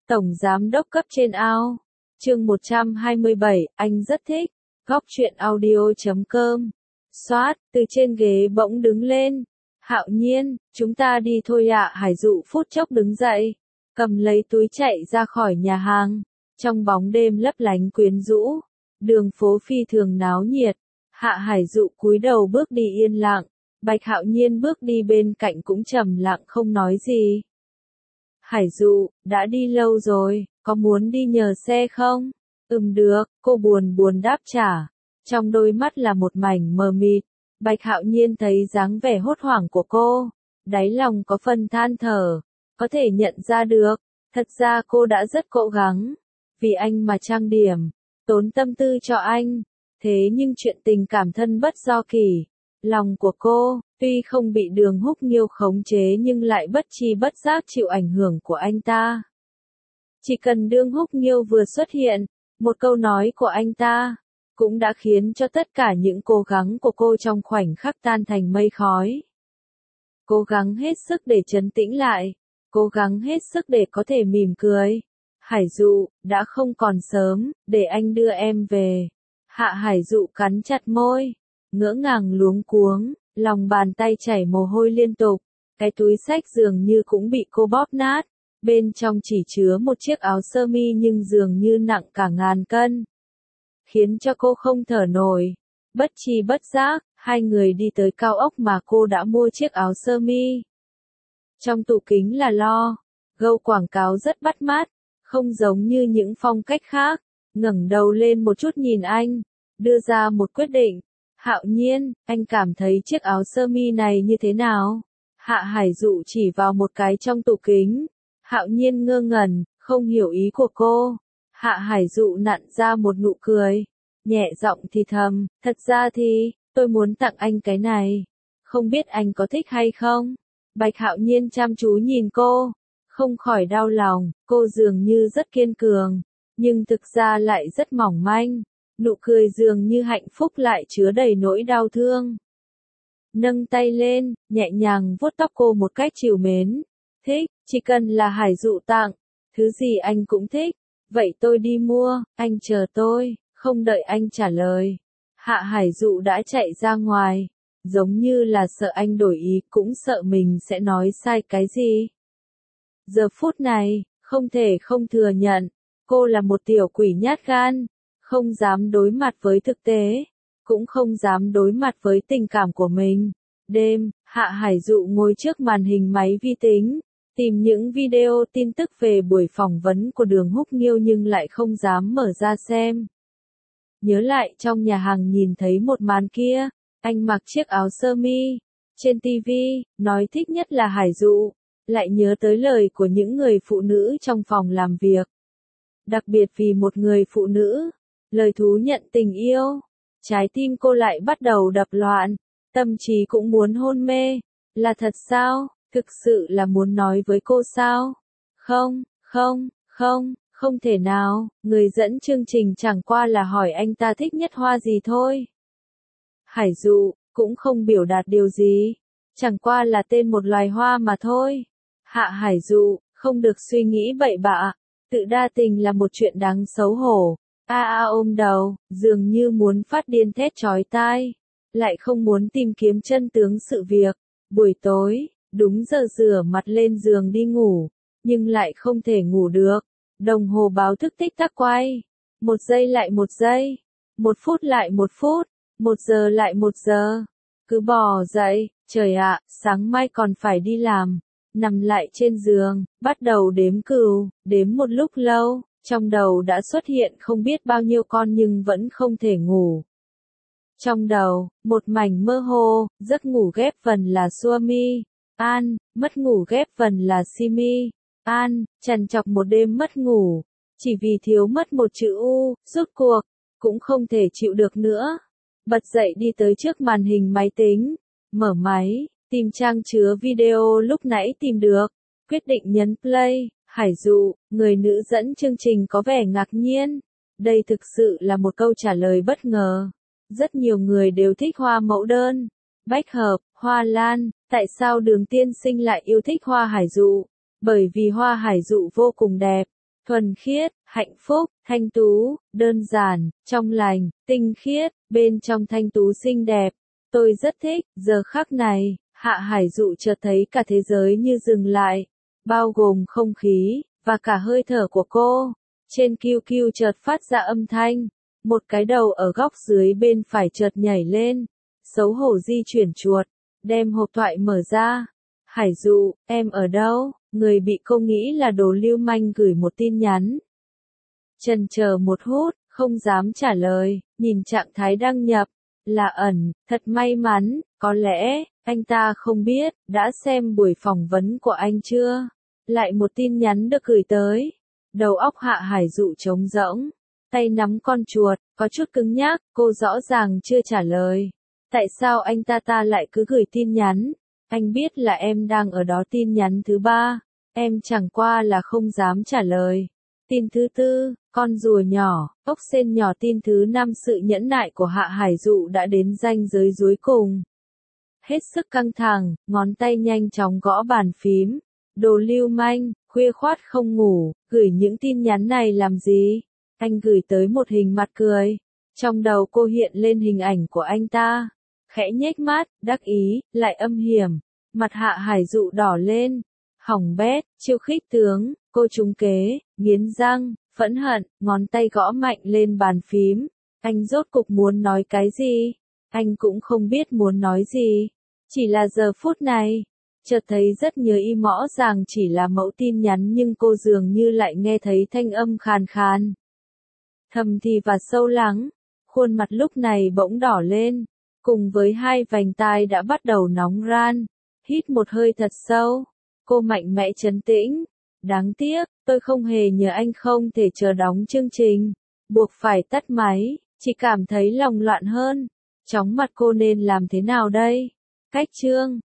Tổng giám đốc cấp trên ao. Chương 127, anh rất thích. Góc truyện audio.com. Soát, từ trên ghế bỗng đứng lên. Hạo Nhiên, chúng ta đi thôi ạ. Hải Dụ phút chốc đứng dậy, cầm lấy túi chạy ra khỏi nhà hàng. Trong bóng đêm lấp lánh quyến rũ, đường phố phi thường náo nhiệt. Hạ Hải Dụ cúi đầu bước đi yên lặng. Bạch Hạo Nhiên bước đi bên cạnh cũng trầm lặng không nói gì. Hải Dụ, đã đi lâu rồi, có muốn đi nhờ xe không? Được, cô buồn buồn đáp trả. Trong đôi mắt là một mảnh mờ mịt. Bạch Hạo Nhiên thấy dáng vẻ hốt hoảng của cô, đáy lòng có phần than thở, có thể nhận ra được, thật ra cô đã rất cố gắng, vì anh mà trang điểm, tốn tâm tư cho anh, thế nhưng chuyện tình cảm thân bất do kỳ, lòng của cô, tuy không bị Đường Húc Nghiêu khống chế nhưng lại bất tri bất giác chịu ảnh hưởng của anh ta. Chỉ cần Đường Húc Nghiêu vừa xuất hiện, một câu nói của anh ta cũng đã khiến cho tất cả những cố gắng của cô trong khoảnh khắc tan thành mây khói. Cố gắng hết sức để trấn tĩnh lại, cố gắng hết sức để có thể mỉm cười. Hải Dụ, đã không còn sớm, để anh đưa em về. Hạ Hải Dụ cắn chặt môi, ngỡ ngàng luống cuống, lòng bàn tay chảy mồ hôi liên tục, cái túi xách dường như cũng bị cô bóp nát, bên trong chỉ chứa một chiếc áo sơ mi nhưng dường như nặng cả ngàn cân, khiến cho cô không thở nổi. Bất tri bất giác, hai người đi tới cao ốc mà cô đã mua chiếc áo sơ mi. Trong tủ kính là logo quảng cáo rất bắt mắt, không giống như những phong cách khác. Ngẩng đầu lên một chút nhìn anh, đưa ra một quyết định. Hạo Nhiên, anh cảm thấy chiếc áo sơ mi này như thế nào? Hạ Hải Dụ chỉ vào một cái trong tủ kính. Hạo Nhiên ngơ ngẩn, không hiểu ý của cô. Hạ Hải Dụ nặn ra một nụ cười, nhẹ giọng thì thầm, thật ra thì, tôi muốn tặng anh cái này. Không biết anh có thích hay không? Bạch Hạo Nhiên chăm chú nhìn cô, không khỏi đau lòng, cô dường như rất kiên cường, nhưng thực ra lại rất mỏng manh. Nụ cười dường như hạnh phúc lại chứa đầy nỗi đau thương. Nâng tay lên, nhẹ nhàng vuốt tóc cô một cách trìu mến. Thích, chỉ cần là Hải Dụ tặng, thứ gì anh cũng thích. Vậy tôi đi mua, anh chờ tôi. Không đợi anh trả lời, Hạ Hải Dụ đã chạy ra ngoài, giống như là sợ anh đổi ý cũng sợ mình sẽ nói sai cái gì. Giờ phút này, không thể không thừa nhận, cô là một tiểu quỷ nhát gan, không dám đối mặt với thực tế, cũng không dám đối mặt với tình cảm của mình. Đêm, Hạ Hải Dụ ngồi trước màn hình máy vi tính, tìm những video tin tức về buổi phỏng vấn của Đường Húc Nghiêu nhưng lại không dám mở ra xem. Nhớ lại trong nhà hàng nhìn thấy một màn kia, anh mặc chiếc áo sơ mi, trên TV, nói thích nhất là Hải Dụ, lại nhớ tới lời của những người phụ nữ trong phòng làm việc. Đặc biệt vì một người phụ nữ, lời thú nhận tình yêu, trái tim cô lại bắt đầu đập loạn, tâm trí cũng muốn hôn mê, là thật sao, thực sự là muốn nói với cô sao? Không, không, không. Không thể nào, người dẫn chương trình chẳng qua là hỏi anh ta thích nhất hoa gì thôi. Hải Dụ, cũng không biểu đạt điều gì, chẳng qua là tên một loài hoa mà thôi. Hạ Hải Dụ, không được suy nghĩ bậy bạ, tự đa tình là một chuyện đáng xấu hổ. Ôm đầu, dường như muốn phát điên thét chói tai, lại không muốn tìm kiếm chân tướng sự việc. Buổi tối, đúng giờ rửa mặt lên giường đi ngủ, nhưng lại không thể ngủ được. Đồng hồ báo thức tích tắc quay, 1 giây lại 1 giây, 1 phút lại 1 phút, 1 giờ lại 1 giờ. Cứ bò dậy, trời ạ, sáng mai còn phải đi làm. Nằm lại trên giường, bắt đầu đếm cừu, đếm một lúc lâu, trong đầu đã xuất hiện không biết bao nhiêu con nhưng vẫn không thể ngủ. Trong đầu, một mảnh mơ hồ, giấc ngủ ghép phần là Suami, An, mất ngủ ghép phần là Simi. An, trằn trọc một đêm mất ngủ, chỉ vì thiếu mất một chữ U, rốt cuộc, cũng không thể chịu được nữa. Bật dậy đi tới trước màn hình máy tính, mở máy, tìm trang chứa video lúc nãy tìm được, quyết định nhấn play. Hải Dụ, người nữ dẫn chương trình có vẻ ngạc nhiên. Đây thực sự là một câu trả lời bất ngờ. Rất nhiều người đều thích hoa mẫu đơn, bách hợp, hoa lan, tại sao Đường tiên sinh lại yêu thích hoa Hải Dụ? Bởi vì hoa Hải Dụ vô cùng đẹp, thuần khiết, hạnh phúc, thanh tú, đơn giản, trong lành, tinh khiết, bên trong thanh tú xinh đẹp. Tôi rất thích, giờ khắc này, Hạ Hải Dụ chợt thấy cả thế giới như dừng lại, bao gồm không khí, và cả hơi thở của cô. Trên QQ chợt phát ra âm thanh, một cái đầu ở góc dưới bên phải chợt nhảy lên, xấu hổ di chuyển chuột, đem hộp thoại mở ra. Hải Dụ, em ở đâu? Người bị cô nghĩ là đồ lưu manh gửi một tin nhắn. Chần chờ một hút, không dám trả lời, nhìn trạng thái đăng nhập, là ẩn, thật may mắn, có lẽ, anh ta không biết, đã xem buổi phỏng vấn của anh chưa? Lại một tin nhắn được gửi tới. Đầu óc Hạ Hải Dụ trống rỗng, tay nắm con chuột, có chút cứng nhắc, cô rõ ràng chưa trả lời. Tại sao anh ta lại cứ gửi tin nhắn? Anh biết là em đang ở đó. Tin nhắn thứ 3, em chẳng qua là không dám trả lời. Tin thứ 4, con rùa nhỏ, ốc sên nhỏ. Tin thứ 5, sự nhẫn nại của Hạ Hải Dụ đã đến ranh giới cuối cùng. Hết sức căng thẳng, ngón tay nhanh chóng gõ bàn phím. Đồ lưu manh, khuya khoắt không ngủ, gửi những tin nhắn này làm gì? Anh gửi tới một hình mặt cười. Trong đầu cô hiện lên hình ảnh của anh ta. Khẽ nhếch mắt, đắc ý, lại âm hiểm. Mặt Hạ Hải Dụ đỏ lên. Hỏng bét, chiêu khích tướng, cô trúng kế, nghiến răng, phẫn hận, ngón tay gõ mạnh lên bàn phím. Anh rốt cục muốn nói cái gì? Anh cũng không biết muốn nói gì. Chỉ là giờ phút này, chợt thấy rất nhớ y rõ ràng chỉ là mẫu tin nhắn nhưng cô dường như lại nghe thấy thanh âm khàn khàn. Thầm thì và sâu lắng, khuôn mặt lúc này bỗng đỏ lên, cùng với hai vành tai đã bắt đầu nóng ran. Hít một hơi thật sâu, cô mạnh mẽ trấn tĩnh. Đáng tiếc, tôi không hề nhờ anh không thể chờ đóng chương trình, buộc phải tắt máy, chỉ cảm thấy lòng loạn hơn. Chóng mặt cô nên làm thế nào đây? Cách chương